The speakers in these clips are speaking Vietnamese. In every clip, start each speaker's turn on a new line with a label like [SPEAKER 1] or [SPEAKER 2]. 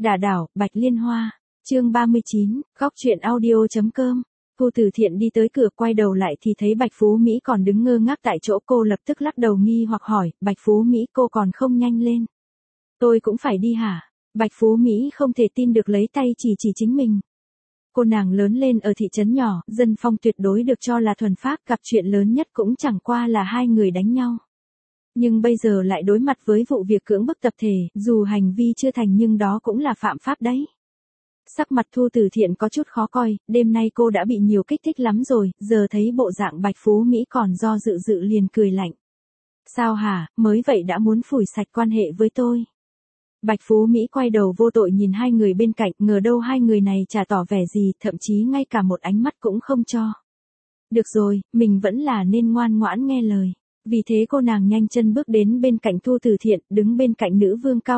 [SPEAKER 1] Đả đảo, Bạch Liên Hoa. Chương 39, góc truyện audio.com. Thu Từ Thiện đi tới cửa quay đầu lại thì thấy Bạch Phú Mỹ còn đứng ngơ ngác tại chỗ, cô lập tức lắc đầu nghi hoặc hỏi, Bạch Phú Mỹ cô còn không nhanh lên. Tôi cũng phải đi hả? Bạch Phú Mỹ không thể tin được lấy tay chỉ chính mình. Cô nàng lớn lên ở thị trấn nhỏ, dân phong tuyệt đối được cho là thuần phác, gặp chuyện lớn nhất cũng chẳng qua là hai người đánh nhau. Nhưng bây giờ lại đối mặt với vụ việc cưỡng bức tập thể, dù hành vi chưa thành nhưng đó cũng là phạm pháp đấy. Sắc mặt Thu Từ Thiện có chút khó coi, đêm nay cô đã bị nhiều kích thích lắm rồi, giờ thấy bộ dạng Bạch Phú Mỹ còn do dự liền cười lạnh. Sao hả, mới vậy đã muốn phủi sạch quan hệ với tôi. Bạch Phú Mỹ quay đầu vô tội nhìn hai người bên cạnh, ngờ đâu hai người này chả tỏ vẻ gì, thậm chí ngay cả một ánh mắt cũng không cho. Được rồi, mình vẫn là nên ngoan ngoãn nghe lời. Vì thế cô nàng nhanh chân bước đến bên cạnh Thu Từ Thiện, đứng bên cạnh nữ vương cao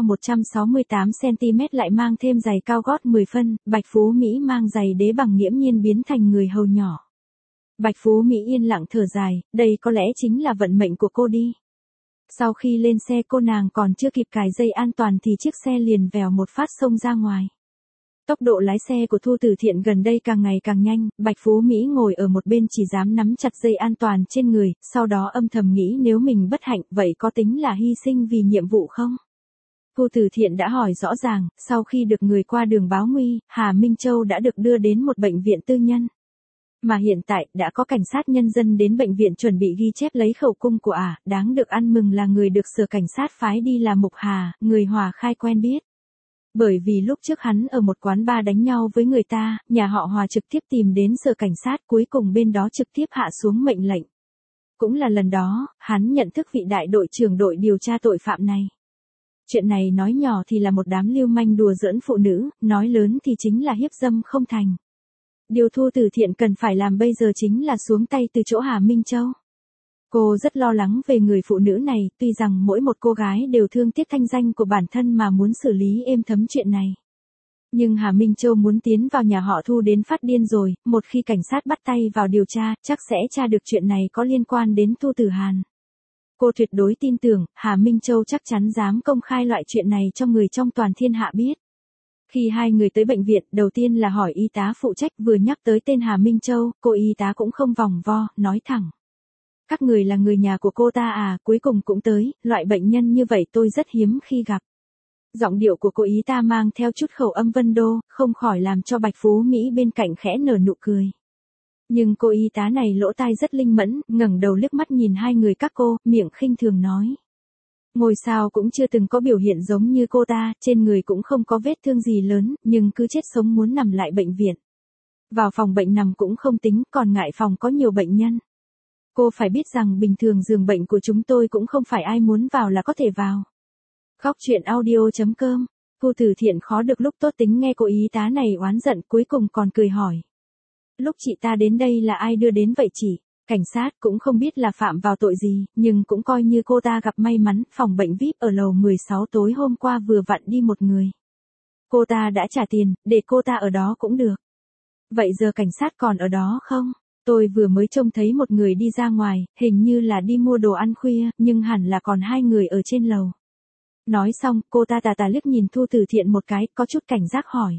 [SPEAKER 1] 168cm lại mang thêm giày cao gót 10 phân, Bạch Phú Mỹ mang giày đế bằng nghiễm nhiên biến thành người hầu nhỏ. Bạch Phú Mỹ yên lặng thở dài, đây có lẽ chính là vận mệnh của cô đi. Sau khi lên xe cô nàng còn chưa kịp cài dây an toàn thì chiếc xe liền vèo một phát xông ra ngoài. Tốc độ lái xe của Thu Từ Thiện gần đây càng ngày càng nhanh, Bạch Phú Mỹ ngồi ở một bên chỉ dám nắm chặt dây an toàn trên người, sau đó âm thầm nghĩ nếu mình bất hạnh vậy có tính là hy sinh vì nhiệm vụ không? Thu Từ Thiện đã hỏi rõ ràng, sau khi được người qua đường báo nguy, Hà Minh Châu đã được đưa đến một bệnh viện tư nhân. Mà hiện tại đã có cảnh sát nhân dân đến bệnh viện chuẩn bị ghi chép lấy khẩu cung của đáng được ăn mừng là người được sở cảnh sát phái đi là Mục Hà, người Hòa khai quen biết. Bởi vì lúc trước hắn ở một quán bar đánh nhau với người ta, nhà họ Hòa trực tiếp tìm đến sở cảnh sát, cuối cùng bên đó trực tiếp hạ xuống mệnh lệnh. Cũng là lần đó, hắn nhận thức vị đại đội trưởng đội điều tra tội phạm này. Chuyện này nói nhỏ thì là một đám lưu manh đùa giỡn phụ nữ, nói lớn thì chính là hiếp dâm không thành. Điều Thu Từ Thiện cần phải làm bây giờ chính là xuống tay từ chỗ Hà Minh Châu. Cô rất lo lắng về người phụ nữ này, tuy rằng mỗi một cô gái đều thương tiếc thanh danh của bản thân mà muốn xử lý êm thấm chuyện này. Nhưng Hà Minh Châu muốn tiến vào nhà họ Thu đến phát điên rồi, một khi cảnh sát bắt tay vào điều tra, chắc sẽ tra được chuyện này có liên quan đến Thu Tử Hàn. Cô tuyệt đối tin tưởng, Hà Minh Châu chắc chắn dám công khai loại chuyện này cho người trong toàn thiên hạ biết. Khi hai người tới bệnh viện, đầu tiên là hỏi y tá phụ trách, vừa nhắc tới tên Hà Minh Châu, cô y tá cũng không vòng vo, nói thẳng. Các người là người nhà của cô ta cuối cùng cũng tới, loại bệnh nhân như vậy tôi rất hiếm khi gặp. Giọng điệu của cô y tá mang theo chút khẩu âm Vân Đô, không khỏi làm cho Bạch Phú Mỹ bên cạnh khẽ nở nụ cười. Nhưng cô y tá này lỗ tai rất linh mẫn, ngẩng đầu liếc mắt nhìn hai người các cô, miệng khinh thường nói. Ngôi sao cũng chưa từng có biểu hiện giống như cô ta, trên người cũng không có vết thương gì lớn, nhưng cứ chết sống muốn nằm lại bệnh viện. Vào phòng bệnh nằm cũng không tính, còn ngại phòng có nhiều bệnh nhân. Cô phải biết rằng bình thường giường bệnh của chúng tôi cũng không phải ai muốn vào là có thể vào. Góc truyện audio.com. Thu Từ Thiện khó được lúc tốt tính nghe cô y tá này oán giận, cuối cùng còn cười hỏi. Lúc chị ta đến đây là ai đưa đến vậy chị? Cảnh sát cũng không biết là phạm vào tội gì, nhưng cũng coi như cô ta gặp may mắn, phòng bệnh VIP ở lầu 16 tối hôm qua vừa vặn đi một người. Cô ta đã trả tiền, để cô ta ở đó cũng được. Vậy giờ cảnh sát còn ở đó không? Tôi vừa mới trông thấy một người đi ra ngoài, hình như là đi mua đồ ăn khuya, nhưng hẳn là còn hai người ở trên lầu. Nói xong, cô ta tà liếc nhìn Thu Từ Thiện một cái, có chút cảnh giác hỏi.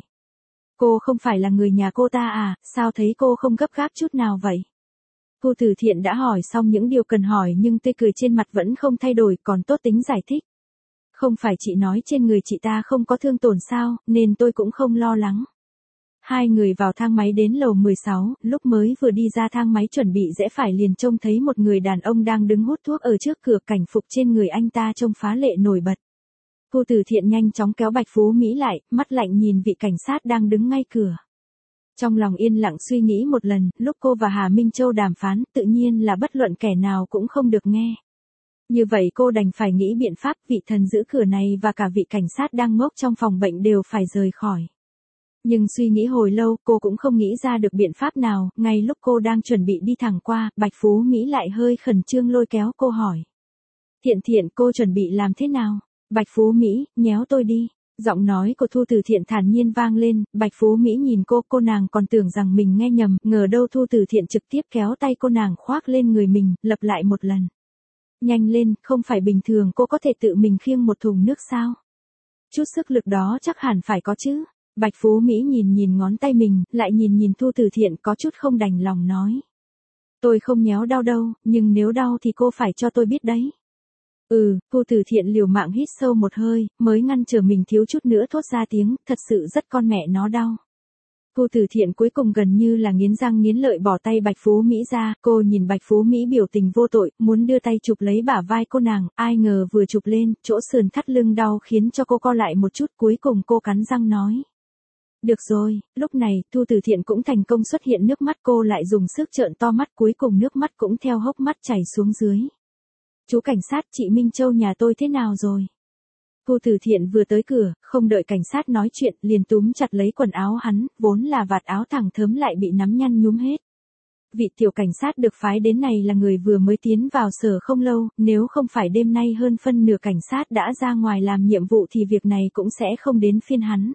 [SPEAKER 1] Cô không phải là người nhà cô ta sao thấy cô không gấp gáp chút nào vậy? Thu Từ Thiện đã hỏi xong những điều cần hỏi nhưng tươi cười trên mặt vẫn không thay đổi, còn tốt tính giải thích. Không phải chị nói trên người chị ta không có thương tổn sao, nên tôi cũng không lo lắng. Hai người vào thang máy đến lầu 16, lúc mới vừa đi ra thang máy chuẩn bị rẽ phải liền trông thấy một người đàn ông đang đứng hút thuốc ở trước cửa, cảnh phục trên người anh ta trông phá lệ nổi bật. Thu Từ Thiện nhanh chóng kéo Bạch Phú Mỹ lại, mắt lạnh nhìn vị cảnh sát đang đứng ngay cửa. Trong lòng yên lặng suy nghĩ một lần, lúc cô và Hà Minh Châu đàm phán, tự nhiên là bất luận kẻ nào cũng không được nghe. Như vậy cô đành phải nghĩ biện pháp, vị thần giữ cửa này và cả vị cảnh sát đang ngốc trong phòng bệnh đều phải rời khỏi. Nhưng suy nghĩ hồi lâu, cô cũng không nghĩ ra được biện pháp nào, ngay lúc cô đang chuẩn bị đi thẳng qua, Bạch Phú Mỹ lại hơi khẩn trương lôi kéo cô hỏi. Thiện cô chuẩn bị làm thế nào? Bạch Phú Mỹ, nhéo tôi đi. Giọng nói của Thu Từ Thiện thản nhiên vang lên, Bạch Phú Mỹ nhìn cô nàng còn tưởng rằng mình nghe nhầm, ngờ đâu Thu Từ Thiện trực tiếp kéo tay cô nàng khoác lên người mình, lặp lại một lần. Nhanh lên, không phải bình thường cô có thể tự mình khiêng một thùng nước sao? Chút sức lực đó chắc hẳn phải có chứ. Bạch Phú Mỹ nhìn nhìn ngón tay mình, lại nhìn nhìn Thu Từ Thiện có chút không đành lòng nói. Tôi không nhéo đau đâu, nhưng nếu đau thì cô phải cho tôi biết đấy. Thu Từ Thiện liều mạng hít sâu một hơi, mới ngăn trở mình thiếu chút nữa thốt ra tiếng, thật sự rất con mẹ nó đau. Thu Từ Thiện cuối cùng gần như là nghiến răng nghiến lợi bỏ tay Bạch Phú Mỹ ra, cô nhìn Bạch Phú Mỹ biểu tình vô tội, muốn đưa tay chụp lấy bả vai cô nàng, ai ngờ vừa chụp lên, chỗ sườn thắt lưng đau khiến cho cô co lại một chút, cuối cùng cô cắn răng nói. Được rồi, lúc này, Thu Từ Thiện cũng thành công xuất hiện nước mắt, cô lại dùng sức trợn to mắt, cuối cùng nước mắt cũng theo hốc mắt chảy xuống dưới. Chú cảnh sát, chị Minh Châu nhà tôi thế nào rồi? Thu Từ Thiện vừa tới cửa, không đợi cảnh sát nói chuyện, liền túm chặt lấy quần áo hắn, vốn là vạt áo thẳng thớm lại bị nắm nhăn nhúm hết. Vị tiểu cảnh sát được phái đến này là người vừa mới tiến vào sở không lâu, nếu không phải đêm nay hơn phân nửa cảnh sát đã ra ngoài làm nhiệm vụ thì việc này cũng sẽ không đến phiên hắn.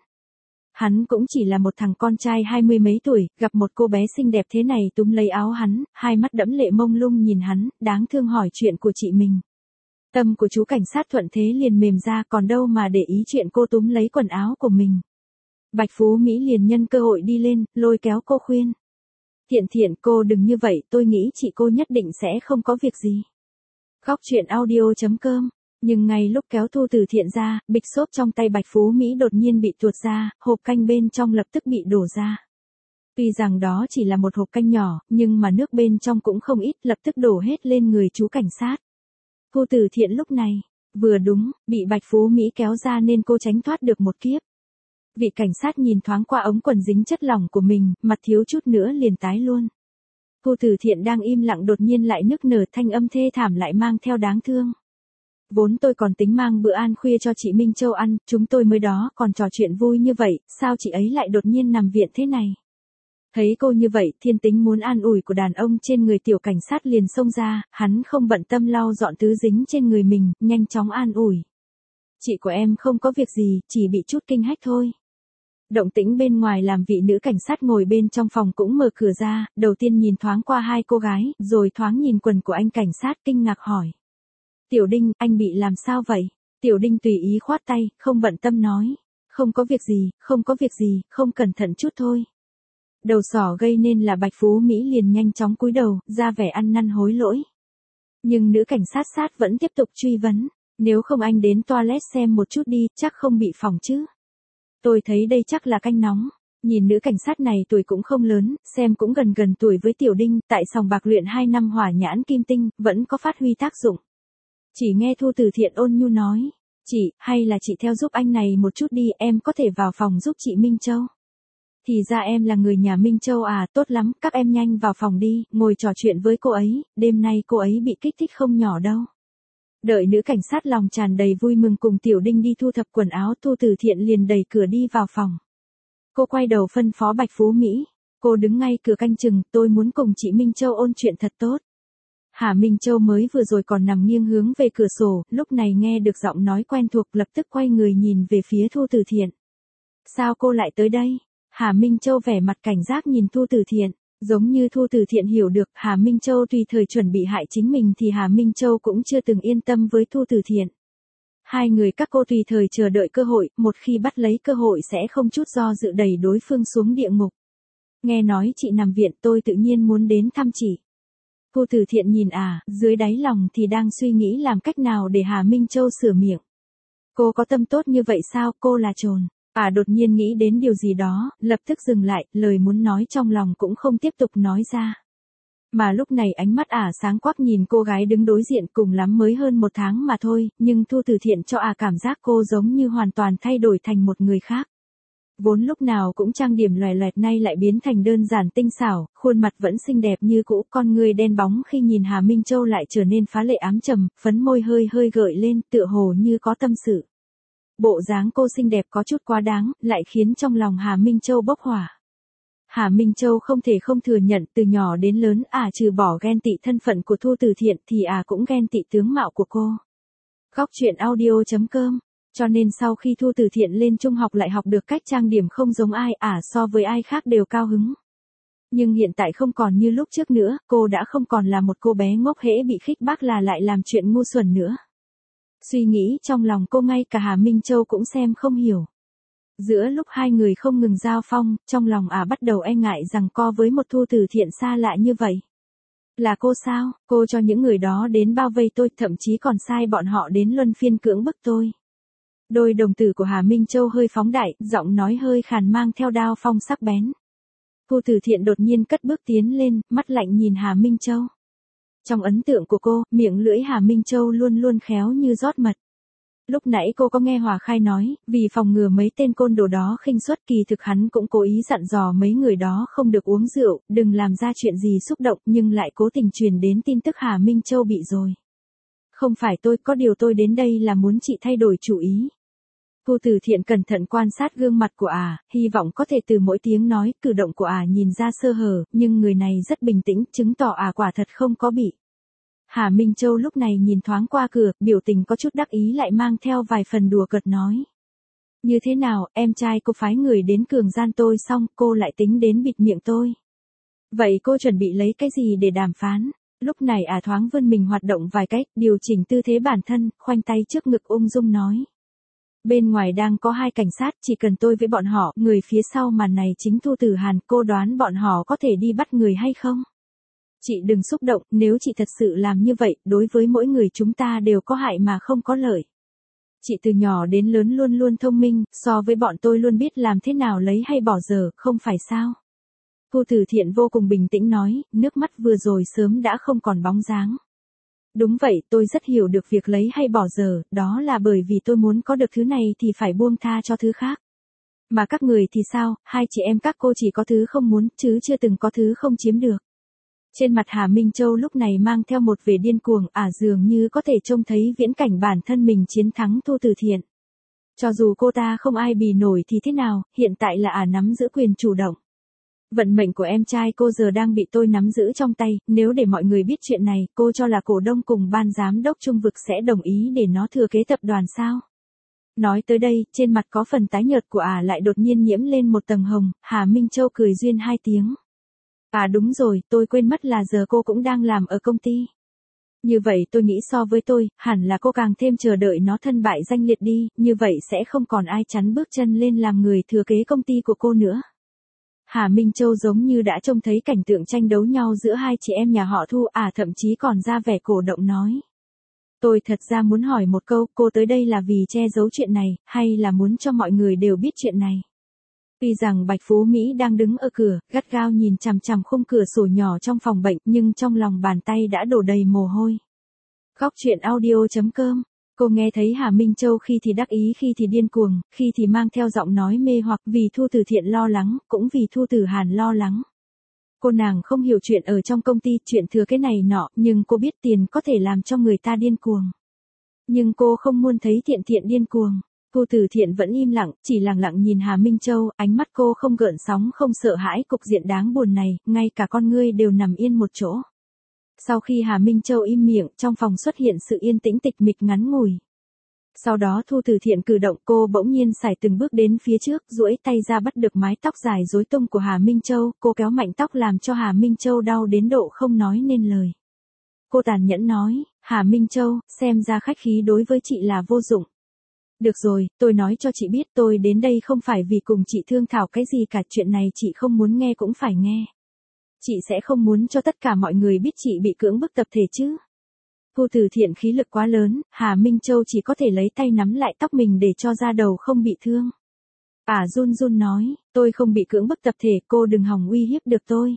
[SPEAKER 1] Hắn cũng chỉ là một thằng con trai 20 mấy tuổi, gặp một cô bé xinh đẹp thế này túm lấy áo hắn, hai mắt đẫm lệ mông lung nhìn hắn, đáng thương hỏi chuyện của chị mình. Tâm của chú cảnh sát thuận thế liền mềm ra, còn đâu mà để ý chuyện cô túm lấy quần áo của mình. Bạch Phú Mỹ liền nhân cơ hội đi lên, lôi kéo cô khuyên. Thiện Thiện, cô đừng như vậy, tôi nghĩ chị cô nhất định sẽ không có việc gì. Góc truyện audio.com. Nhưng ngay lúc kéo Thu Từ Thiện ra, bịch xốp trong tay Bạch Phú Mỹ đột nhiên bị tuột ra, hộp canh bên trong lập tức bị đổ ra. Tuy rằng đó chỉ là một hộp canh nhỏ, nhưng mà nước bên trong cũng không ít, lập tức đổ hết lên người chú cảnh sát. Thu Từ Thiện lúc này, vừa đúng, bị Bạch Phú Mỹ kéo ra nên cô tránh thoát được một kiếp. Vị cảnh sát nhìn thoáng qua ống quần dính chất lỏng của mình, mặt thiếu chút nữa liền tái luôn. Thu Từ Thiện đang im lặng đột nhiên lại nức nở, thanh âm thê thảm lại mang theo đáng thương. Vốn tôi còn tính mang bữa ăn khuya cho chị Minh Châu ăn, chúng tôi mới đó còn trò chuyện vui như vậy, sao chị ấy lại đột nhiên nằm viện thế này? Thấy cô như vậy, thiên tính muốn an ủi của đàn ông trên người tiểu cảnh sát liền xông ra, hắn không bận tâm lau dọn thứ dính trên người mình, nhanh chóng an ủi. Chị của em không có việc gì, chỉ bị chút kinh hách thôi. Động tĩnh bên ngoài làm vị nữ cảnh sát ngồi bên trong phòng cũng mở cửa ra, đầu tiên nhìn thoáng qua hai cô gái, rồi thoáng nhìn quần của anh cảnh sát kinh ngạc hỏi. Tiểu Đinh, anh bị làm sao vậy? Tiểu Đinh tùy ý khoát tay, không bận tâm nói. Không có việc gì, không có việc gì, không cẩn thận chút thôi. Đầu sỏ gây nên là Bạch Phú Mỹ liền nhanh chóng cúi đầu, ra vẻ ăn năn hối lỗi. Nhưng nữ cảnh sát vẫn tiếp tục truy vấn. Nếu không anh đến toilet xem một chút đi, chắc không bị phỏng chứ. Tôi thấy đây chắc là canh nóng. Nhìn nữ cảnh sát này tuổi cũng không lớn, xem cũng gần tuổi với Tiểu Đinh, tại sòng bạc luyện 2 năm hỏa nhãn kim tinh, vẫn có phát huy tác dụng. Chỉ nghe Thu Từ Thiện ôn nhu nói, chị, hay là chị theo giúp anh này một chút đi, em có thể vào phòng giúp chị Minh Châu. Thì ra em là người nhà Minh Châu à, tốt lắm, các em nhanh vào phòng đi, ngồi trò chuyện với cô ấy, đêm nay cô ấy bị kích thích không nhỏ đâu. Đợi nữ cảnh sát lòng tràn đầy vui mừng cùng Tiểu Đinh đi thu thập quần áo, Thu Từ Thiện liền đẩy cửa đi vào phòng. Cô quay đầu phân phó Bạch Phú Mỹ, cô đứng ngay cửa canh chừng, tôi muốn cùng chị Minh Châu ôn chuyện thật tốt. Hà Minh Châu mới vừa rồi còn nằm nghiêng hướng về cửa sổ, lúc này nghe được giọng nói quen thuộc lập tức quay người nhìn về phía Thu Từ Thiện. Sao cô lại tới đây? Hà Minh Châu vẻ mặt cảnh giác nhìn Thu Từ Thiện, giống như Thu Từ Thiện hiểu được Hà Minh Châu tùy thời chuẩn bị hại chính mình thì Hà Minh Châu cũng chưa từng yên tâm với Thu Từ Thiện. Hai người các cô tùy thời chờ đợi cơ hội, một khi bắt lấy cơ hội sẽ không chút do dự đẩy đối phương xuống địa ngục. Nghe nói chị nằm viện tôi tự nhiên muốn đến thăm chị. Thu Từ Thiện nhìn dưới đáy lòng thì đang suy nghĩ làm cách nào để Hà Minh Châu sửa miệng. Cô có tâm tốt như vậy sao, cô là trồn. Đột nhiên nghĩ đến điều gì đó, lập tức dừng lại, lời muốn nói trong lòng cũng không tiếp tục nói ra. Mà lúc này ánh mắt sáng quắc nhìn cô gái đứng đối diện, cùng lắm mới hơn 1 tháng mà thôi, nhưng Thu Từ Thiện cho cảm giác cô giống như hoàn toàn thay đổi thành một người khác. Vốn lúc nào cũng trang điểm loè loẹt nay lại biến thành đơn giản tinh xảo, khuôn mặt vẫn xinh đẹp như cũ, con người đen bóng khi nhìn Hà Minh Châu lại trở nên phá lệ ám trầm, phấn môi hơi gợi lên, tựa hồ như có tâm sự. Bộ dáng cô xinh đẹp có chút quá đáng, lại khiến trong lòng Hà Minh Châu bốc hỏa. Hà Minh Châu không thể không thừa nhận từ nhỏ đến lớn trừ bỏ ghen tị thân phận của Thu Từ Thiện thì cũng ghen tị tướng mạo của cô. Góc truyện audio.com. Cho nên sau khi Thu Từ Thiện lên trung học lại học được cách trang điểm không giống ai, so với ai khác đều cao hứng. Nhưng hiện tại không còn như lúc trước nữa, cô đã không còn là một cô bé ngốc hễ bị khích bác là lại làm chuyện ngu xuẩn nữa. Suy nghĩ trong lòng cô ngay cả Hà Minh Châu cũng xem không hiểu. Giữa lúc hai người không ngừng giao phong, trong lòng bắt đầu e ngại rằng co với một Thu Từ Thiện xa lạ như vậy. Là cô sao, cô cho những người đó đến bao vây tôi, thậm chí còn sai bọn họ đến luân phiên cưỡng bức tôi. Đôi đồng tử của Hà Minh Châu hơi phóng đại, giọng nói hơi khàn mang theo đao phong sắc bén. Thu Từ Thiện đột nhiên cất bước tiến lên, mắt lạnh nhìn Hà Minh Châu. Trong ấn tượng của cô, miệng lưỡi Hà Minh Châu luôn luôn khéo như rót mật. Lúc nãy cô có nghe Hòa Khai nói, vì phòng ngừa mấy tên côn đồ đó khinh suất, kỳ thực hắn cũng cố ý dặn dò mấy người đó không được uống rượu, đừng làm ra chuyện gì xúc động, nhưng lại cố tình truyền đến tin tức Hà Minh Châu bị rồi. Không phải tôi, có điều tôi đến đây là muốn chị thay đổi chủ ý. Thu Từ Thiện cẩn thận quan sát gương mặt của hy vọng có thể từ mỗi tiếng nói, cử động của nhìn ra sơ hở, nhưng người này rất bình tĩnh, chứng tỏ quả thật không có bị. Hà Minh Châu lúc này nhìn thoáng qua cửa, biểu tình có chút đắc ý lại mang theo vài phần đùa cợt nói. Như thế nào, em trai cô phái người đến cường gian tôi xong, cô lại tính đến bịt miệng tôi. Vậy cô chuẩn bị lấy cái gì để đàm phán? Lúc này thoáng vươn mình hoạt động vài cách, điều chỉnh tư thế bản thân, khoanh tay trước ngực ung dung nói. Bên ngoài đang có 2 cảnh sát, chỉ cần tôi với bọn họ, người phía sau màn này chính Thu Tử Hàn, cô đoán bọn họ có thể đi bắt người hay không? Chị đừng xúc động, nếu chị thật sự làm như vậy, đối với mỗi người chúng ta đều có hại mà không có lợi. Chị từ nhỏ đến lớn luôn luôn thông minh, so với bọn tôi luôn biết làm thế nào lấy hay bỏ dở, không phải sao? Thu Từ Thiện vô cùng bình tĩnh nói, nước mắt vừa rồi sớm đã không còn bóng dáng. Đúng vậy, tôi rất hiểu được việc lấy hay bỏ dở, đó là bởi vì tôi muốn có được thứ này thì phải buông tha cho thứ khác. Mà các người thì sao, hai chị em các cô chỉ có thứ không muốn, chứ chưa từng có thứ không chiếm được. Trên mặt Hà Minh Châu lúc này mang theo một vẻ điên cuồng, dường như có thể trông thấy viễn cảnh bản thân mình chiến thắng Thu Từ Thiện. Cho dù cô ta không ai bì nổi thì thế nào, hiện tại là nắm giữ quyền chủ động. Vận mệnh của em trai cô giờ đang bị tôi nắm giữ trong tay, nếu để mọi người biết chuyện này, cô cho là cổ đông cùng ban giám đốc Trung Vực sẽ đồng ý để nó thừa kế tập đoàn sao? Nói tới đây, trên mặt có phần tái nhợt của lại đột nhiên nhiễm lên một tầng hồng, Hà Minh Châu cười duyên 2 tiếng. Đúng rồi, tôi quên mất là giờ cô cũng đang làm ở công ty. Như vậy tôi nghĩ so với tôi, hẳn là cô càng thêm chờ đợi nó thân bại danh liệt đi, như vậy sẽ không còn ai chắn bước chân lên làm người thừa kế công ty của cô nữa. Hà Minh Châu giống như đã trông thấy cảnh tượng tranh đấu nhau giữa hai chị em nhà họ Thu, thậm chí còn ra vẻ cổ động nói. Tôi thật ra muốn hỏi một câu, cô tới đây là vì che giấu chuyện này, hay là muốn cho mọi người đều biết chuyện này? Tuy rằng Bạch Phú Mỹ đang đứng ở cửa, gắt gao nhìn chằm chằm khung cửa sổ nhỏ trong phòng bệnh, nhưng trong lòng bàn tay đã đổ đầy mồ hôi. Góc truyện audio.com. Cô nghe thấy Hà Minh Châu khi thì đắc ý, khi thì điên cuồng, khi thì mang theo giọng nói mê hoặc, vì Thu Từ Thiện lo lắng, cũng vì Thu Tử Hàn lo lắng. Cô nàng không hiểu chuyện ở trong công ty, chuyện thừa cái này nọ, nhưng cô biết tiền có thể làm cho người ta điên cuồng. Nhưng cô không muốn thấy Thiện Thiện điên cuồng. Thu Tử Thiện vẫn im lặng, chỉ lặng lặng nhìn Hà Minh Châu, ánh mắt cô không gợn sóng, không sợ hãi cục diện đáng buồn này, ngay cả con ngươi đều nằm yên một chỗ. Sau khi Hà Minh Châu im miệng, trong phòng xuất hiện sự yên tĩnh tịch mịch ngắn ngủi. Sau đó Thu Tử Thiện cử động, cô bỗng nhiên sải từng bước đến phía trước, duỗi tay ra bắt được mái tóc dài rối tung của Hà Minh Châu, cô kéo mạnh tóc làm cho Hà Minh Châu đau đến độ không nói nên lời. Cô tàn nhẫn nói, Hà Minh Châu, xem ra khách khí đối với chị là vô dụng. Được rồi, tôi nói cho chị biết, tôi đến đây không phải vì cùng chị thương thảo cái gì cả, chuyện này chị không muốn nghe cũng phải nghe. Chị sẽ không muốn cho tất cả mọi người biết chị bị cưỡng bức tập thể chứ. Thu Tử Thiện khí lực quá lớn, Hà Minh Châu chỉ có thể lấy tay nắm lại tóc mình để cho da đầu không bị thương. Run run nói, tôi không bị cưỡng bức tập thể, cô đừng hòng uy hiếp được tôi.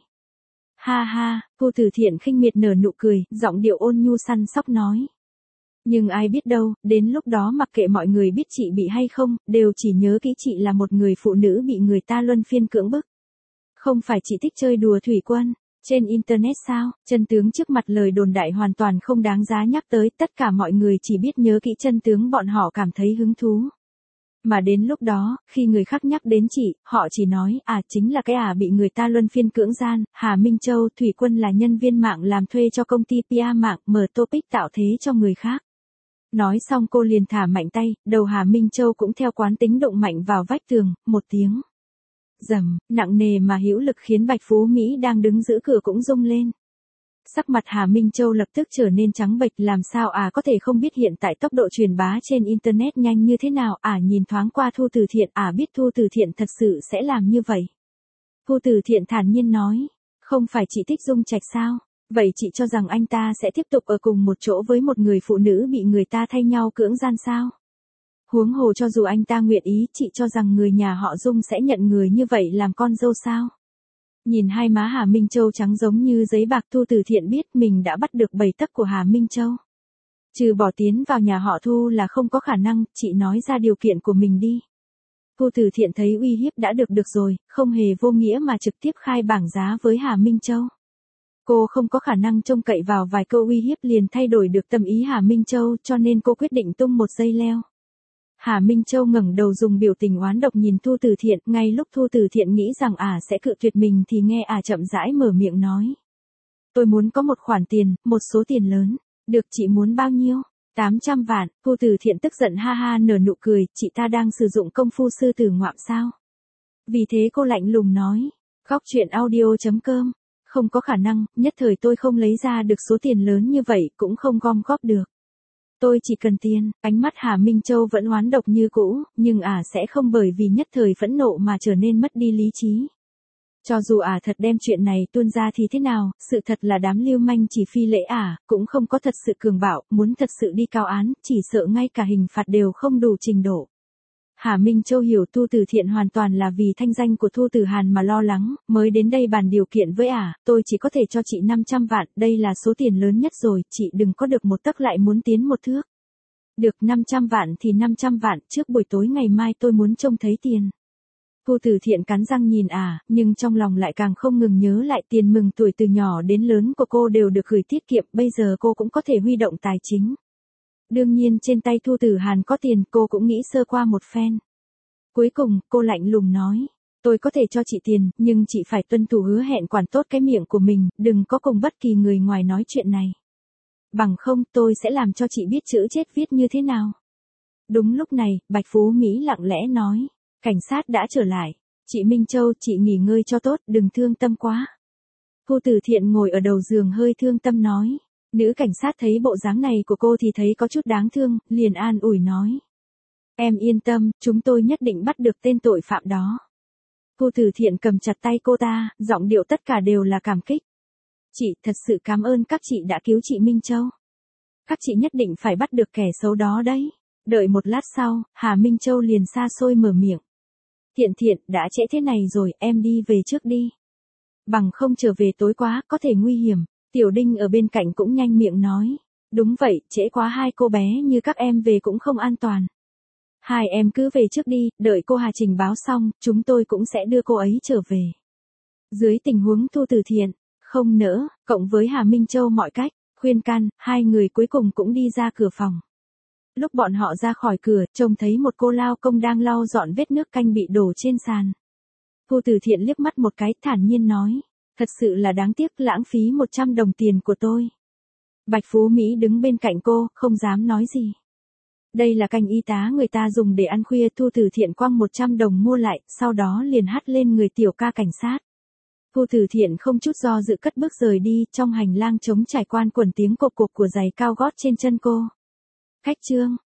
[SPEAKER 1] Ha ha, Thu Tử Thiện khinh miệt nở nụ cười, giọng điệu ôn nhu săn sóc nói. Nhưng ai biết đâu, đến lúc đó mặc kệ mọi người biết chị bị hay không, đều chỉ nhớ kỹ chị là một người phụ nữ bị người ta luân phiên cưỡng bức. Không phải chị thích chơi đùa thủy quân trên internet sao? Chân tướng trước mặt lời đồn đại hoàn toàn không đáng giá nhắc tới, tất cả mọi người chỉ biết nhớ kỹ chân tướng, bọn họ cảm thấy hứng thú. Mà đến lúc đó, khi người khác nhắc đến chị, họ chỉ nói, chính là cái bị người ta luân phiên cưỡng gian. Hà Minh Châu, Thủy Quân là nhân viên mạng làm thuê cho công ty PR mạng, mở topic tạo thế cho người khác. Nói xong cô liền thả mạnh tay, đầu Hà Minh Châu cũng theo quán tính đụng mạnh vào vách tường, một tiếng. Rầm, nặng nề mà hữu lực khiến Bạch Phú Mỹ đang đứng giữ cửa cũng rung lên. Sắc mặt Hà Minh Châu lập tức trở nên trắng bệch, làm sao có thể không biết hiện tại tốc độ truyền bá trên Internet nhanh như thế nào, nhìn thoáng qua Thu Từ Thiện, biết Thu Từ Thiện thật sự sẽ làm như vậy. Thu Từ Thiện thản nhiên nói, không phải chị thích Dung Trạch sao, vậy chị cho rằng anh ta sẽ tiếp tục ở cùng một chỗ với một người phụ nữ bị người ta thay nhau cưỡng gian sao? Huống hồ cho dù anh ta nguyện ý, chị cho rằng người nhà họ Dung sẽ nhận người như vậy làm con dâu sao? Nhìn hai má Hà Minh Châu trắng giống như giấy bạc, Thu Từ Thiện biết mình đã bắt được 7 tấc của Hà Minh Châu. Trừ bỏ tiến vào nhà họ Thu là không có khả năng, chị nói ra điều kiện của mình đi. Thu Từ Thiện thấy uy hiếp đã được rồi, không hề vô nghĩa mà trực tiếp khai bảng giá với Hà Minh Châu. Cô không có khả năng trông cậy vào vài câu uy hiếp liền thay đổi được tâm ý Hà Minh Châu, cho nên cô quyết định tung một dây leo. Hà Minh Châu ngẩng đầu dùng biểu tình oán độc nhìn Thu Từ Thiện, ngay lúc Thu Từ Thiện nghĩ rằng sẽ cự tuyệt mình thì nghe chậm rãi mở miệng nói. Tôi muốn có một khoản tiền, một số tiền lớn. Được, chị muốn bao nhiêu? 800 vạn, Thu Từ Thiện tức giận ha ha nở nụ cười, chị ta đang sử dụng công phu sư tử ngoạm sao? Vì thế cô lạnh lùng nói, Góc truyện audio.com, không có khả năng, nhất thời tôi không lấy ra được số tiền lớn như vậy, cũng không gom góp được. Tôi chỉ cần tiền. Ánh mắt Hà Minh Châu vẫn oán độc như cũ, nhưng sẽ không bởi vì nhất thời phẫn nộ mà trở nên mất đi lý trí. Cho dù thật đem chuyện này tuôn ra thì thế nào, sự thật là đám lưu manh chỉ phi lễ cũng không có thật sự cường bạo, muốn thật sự đi cao án, chỉ sợ ngay cả hình phạt đều không đủ trình độ. Hà Minh Châu hiểu Thu Từ Thiện hoàn toàn là vì thanh danh của Thu Từ Hàn mà lo lắng, mới đến đây bàn điều kiện với tôi chỉ có thể cho chị 500 vạn, đây là số tiền lớn nhất rồi, chị đừng có được một tấc lại muốn tiến một thước. Được 500 vạn thì 500 vạn, trước buổi tối ngày mai tôi muốn trông thấy tiền. Thu Từ Thiện cắn răng nhìn nhưng trong lòng lại càng không ngừng nhớ lại tiền mừng tuổi từ nhỏ đến lớn của cô đều được gửi tiết kiệm, bây giờ cô cũng có thể huy động tài chính. Đương nhiên trên tay Thu Từ Hàn có tiền, cô cũng nghĩ sơ qua một phen. Cuối cùng, cô lạnh lùng nói, tôi có thể cho chị tiền, nhưng chị phải tuân thủ hứa hẹn, quản tốt cái miệng của mình, đừng có cùng bất kỳ người ngoài nói chuyện này. Bằng không, tôi sẽ làm cho chị biết chữ chết viết như thế nào. Đúng lúc này, Bạch Phú Mỹ lặng lẽ nói, cảnh sát đã trở lại. Chị Minh Châu, chị nghỉ ngơi cho tốt, đừng thương tâm quá. Thu Từ Thiện ngồi ở đầu giường hơi thương tâm nói. Nữ cảnh sát thấy bộ dáng này của cô thì thấy có chút đáng thương, liền an ủi nói. Em yên tâm, chúng tôi nhất định bắt được tên tội phạm đó. Thu Từ Thiện cầm chặt tay cô ta, giọng điệu tất cả đều là cảm kích. Chị, thật sự cảm ơn các chị đã cứu chị Minh Châu. Các chị nhất định phải bắt được kẻ xấu đó đấy. Đợi một lát sau, Hà Minh Châu liền xa xôi mở miệng. Thiện, đã trễ thế này rồi, em đi về trước đi. Bằng không trở về tối quá, có thể nguy hiểm. Tiểu Đinh ở bên cạnh cũng nhanh miệng nói. Đúng vậy, trễ quá, hai cô bé như các em về cũng không an toàn. Hai em cứ về trước đi, đợi cô Hà trình báo xong, chúng tôi cũng sẽ đưa cô ấy trở về. Dưới tình huống Thu Từ Thiện, không nỡ, cộng với Hà Minh Châu mọi cách, khuyên can, hai người cuối cùng cũng đi ra cửa phòng. Lúc bọn họ ra khỏi cửa, trông thấy một cô lao công đang lau dọn vết nước canh bị đổ trên sàn. Thu Từ Thiện liếc mắt một cái, thản nhiên nói. Thật sự là đáng tiếc, lãng phí 100 đồng tiền của tôi. Bạch Phú Mỹ đứng bên cạnh cô, không dám nói gì. Đây là canh y tá người ta dùng để ăn khuya. Thu Từ Thiện quăng 100 đồng mua lại, sau đó liền hắt lên người tiểu ca cảnh sát. Thu Từ Thiện không chút do dự cất bước rời đi, trong hành lang trống trải quan quẩn tiếng cộp cộp của giày cao gót trên chân cô. Khách trương.